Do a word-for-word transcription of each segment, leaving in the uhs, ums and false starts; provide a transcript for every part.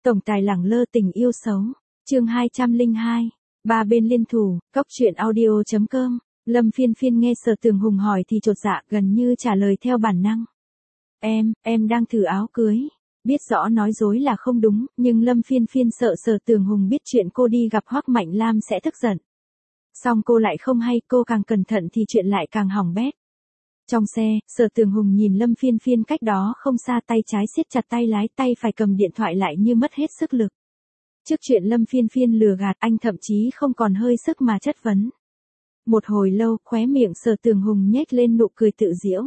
Tổng tài lẳng lơ tình yêu xấu. Chương hai trăm lẻ hai. Ba bên liên thủ, Cốc truyện audio chấm com. Lâm Phiên Phiên nghe Sở Tường Hùng hỏi thì chột dạ, gần như trả lời theo bản năng. Em, em đang thử áo cưới. Biết rõ nói dối là không đúng, nhưng Lâm Phiên Phiên sợ Sở Tường Hùng biết chuyện cô đi gặp Hoắc Mạnh Lam sẽ tức giận. Song cô lại không hay, cô càng cẩn thận thì chuyện lại càng hỏng bét. Trong xe, Sở Tường Hùng nhìn Lâm Phiên Phiên cách đó không xa, tay trái siết chặt tay lái, tay phải cầm điện thoại lại như mất hết sức lực. Trước chuyện Lâm Phiên Phiên lừa gạt, anh thậm chí không còn hơi sức mà chất vấn. Một hồi lâu, khóe miệng Sở Tường Hùng nhếch lên nụ cười tự giễu.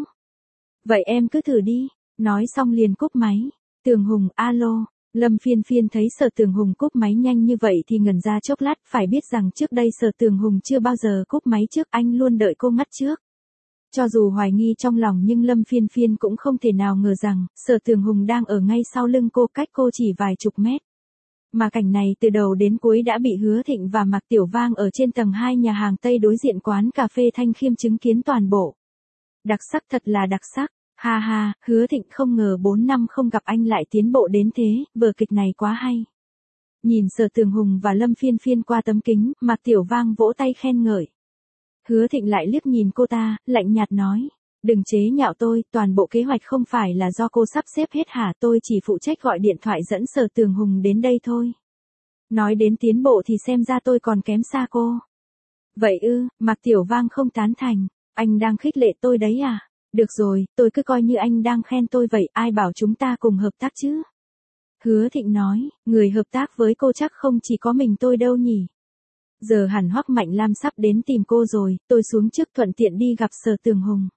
Vậy em cứ thử đi, nói xong liền cúp máy. Tường Hùng, alo. Lâm Phiên Phiên thấy Sở Tường Hùng cúp máy nhanh như vậy thì ngẩn ra chốc lát, phải biết rằng trước đây Sở Tường Hùng chưa bao giờ cúp máy trước, anh luôn đợi cô ngắt trước. Cho dù hoài nghi trong lòng nhưng Lâm Phiên Phiên cũng không thể nào ngờ rằng, Sở Tường Hùng đang ở ngay sau lưng cô, cách cô chỉ vài chục mét. Mà cảnh này từ đầu đến cuối đã bị Hứa Thịnh và Mạc Tiểu Vang ở trên tầng hai nhà hàng Tây đối diện quán cà phê Thanh Khiêm chứng kiến toàn bộ. Đặc sắc, thật là đặc sắc. Ha ha, Hứa Thịnh không ngờ bốn năm không gặp anh lại tiến bộ đến thế, vở kịch này quá hay. Nhìn Sở Tường Hùng và Lâm Phiên Phiên qua tấm kính, Mạc Tiểu Vang vỗ tay khen ngợi. Hứa Thịnh lại liếc nhìn cô ta, lạnh nhạt nói. Đừng chế nhạo tôi, toàn bộ kế hoạch không phải là do cô sắp xếp hết hả, tôi chỉ phụ trách gọi điện thoại dẫn Sở Tường Hùng đến đây thôi. Nói đến tiến bộ thì xem ra tôi còn kém xa cô. Vậy ư, Mạc Tiểu Vang không tán thành, anh đang khích lệ tôi đấy à? Được rồi, tôi cứ coi như anh đang khen tôi vậy, ai bảo chúng ta cùng hợp tác chứ? Hứa Thịnh nói, người hợp tác với cô chắc không chỉ có mình tôi đâu nhỉ? Giờ hẳn Hoắc Mạnh Lam sắp đến tìm cô rồi, tôi xuống trước thuận tiện đi gặp Sở Tường Hùng.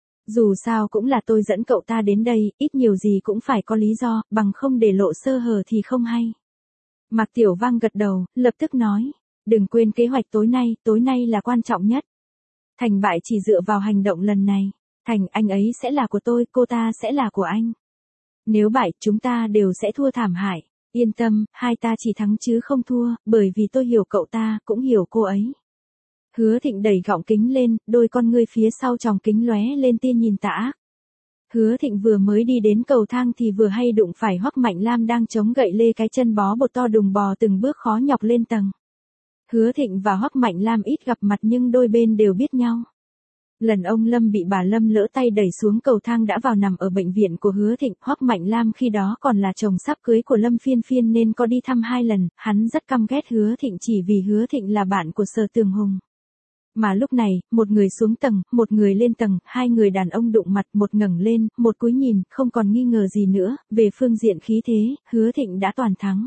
Dù sao cũng là tôi dẫn cậu ta đến đây, ít nhiều gì cũng phải có lý do, bằng không để lộ sơ hở thì không hay. Mạc Tiểu Vang gật đầu, lập tức nói, đừng quên kế hoạch tối nay, tối nay là quan trọng nhất. Thành bại chỉ dựa vào hành động lần này. Thành, anh ấy sẽ là của tôi, cô ta sẽ là của anh. Nếu bại, chúng ta đều sẽ thua thảm hại. Yên tâm, hai ta chỉ thắng chứ không thua, bởi vì tôi hiểu cậu ta, cũng hiểu cô ấy. Hứa Thịnh đẩy gọng kính lên, đôi con ngươi phía sau tròng kính lóe lên tia nhìn tà ác. Hứa Thịnh vừa mới đi đến cầu thang thì vừa hay đụng phải Hoắc Mạnh Lam đang chống gậy lê cái chân bó bột to đùng bò từng bước khó nhọc lên tầng. Hứa Thịnh và Hoắc Mạnh Lam ít gặp mặt nhưng đôi bên đều biết nhau. Lần ông Lâm bị bà Lâm lỡ tay đẩy xuống cầu thang đã vào nằm ở bệnh viện của Hứa Thịnh, Hoắc Mạnh Lam khi đó còn là chồng sắp cưới của Lâm Phiên Phiên nên có đi thăm hai lần, hắn rất căm ghét Hứa Thịnh chỉ vì Hứa Thịnh là bạn của Sở Tường Hùng. Mà lúc này, một người xuống tầng, một người lên tầng, hai người đàn ông đụng mặt, một ngẩng lên, một cúi nhìn, không còn nghi ngờ gì nữa, về phương diện khí thế, Hứa Thịnh đã toàn thắng.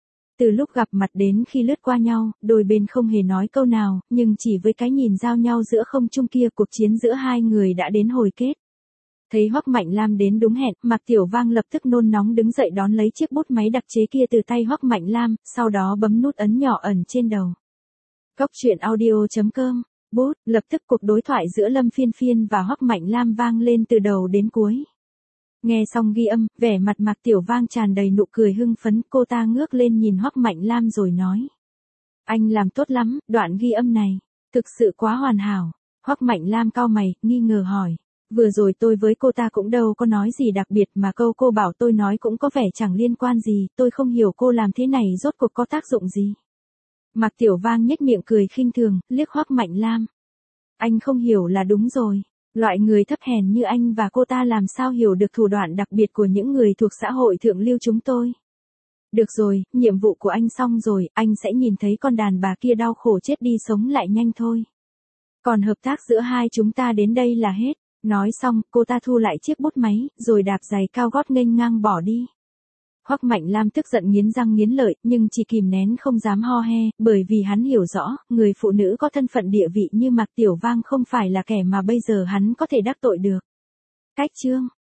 Từ lúc gặp mặt đến khi lướt qua nhau, đôi bên không hề nói câu nào, nhưng chỉ với cái nhìn giao nhau giữa không trung kia, cuộc chiến giữa hai người đã đến hồi kết. Thấy Hoắc Mạnh Lam đến đúng hẹn, Mạc Tiểu Vang lập tức nôn nóng đứng dậy đón lấy chiếc bút máy đặc chế kia từ tay Hoắc Mạnh Lam, sau đó bấm nút ấn nhỏ ẩn trên đầu. Cốc truyện audio chấm com. Bút, lập tức cuộc đối thoại giữa Lâm Phiên Phiên và Hoắc Mạnh Lam vang lên từ đầu đến cuối. Nghe xong ghi âm, vẻ mặt Mạc Tiểu Vang tràn đầy nụ cười hưng phấn, cô ta ngước lên nhìn Hoắc Mạnh Lam rồi nói. Anh làm tốt lắm, đoạn ghi âm này, thực sự quá hoàn hảo. Hoắc Mạnh Lam cau mày, nghi ngờ hỏi. Vừa rồi tôi với cô ta cũng đâu có nói gì đặc biệt mà câu cô bảo tôi nói cũng có vẻ chẳng liên quan gì, tôi không hiểu cô làm thế này rốt cuộc có tác dụng gì. Mạc Tiểu Vang nhếch miệng cười khinh thường, liếc Hoắc Mạnh Lam. Anh không hiểu là đúng rồi. Loại người thấp hèn như anh và cô ta làm sao hiểu được thủ đoạn đặc biệt của những người thuộc xã hội thượng lưu chúng tôi. Được rồi, nhiệm vụ của anh xong rồi, anh sẽ nhìn thấy con đàn bà kia đau khổ chết đi sống lại nhanh thôi. Còn hợp tác giữa hai chúng ta đến đây là hết. Nói xong, cô ta thu lại chiếc bút máy, rồi đạp giày cao gót nghênh ngang bỏ đi. Hoắc Mạnh Lam tức giận nghiến răng nghiến lợi, nhưng chỉ kìm nén không dám ho he, bởi vì hắn hiểu rõ, người phụ nữ có thân phận địa vị như Mạc Tiểu Vang không phải là kẻ mà bây giờ hắn có thể đắc tội được. Cách chương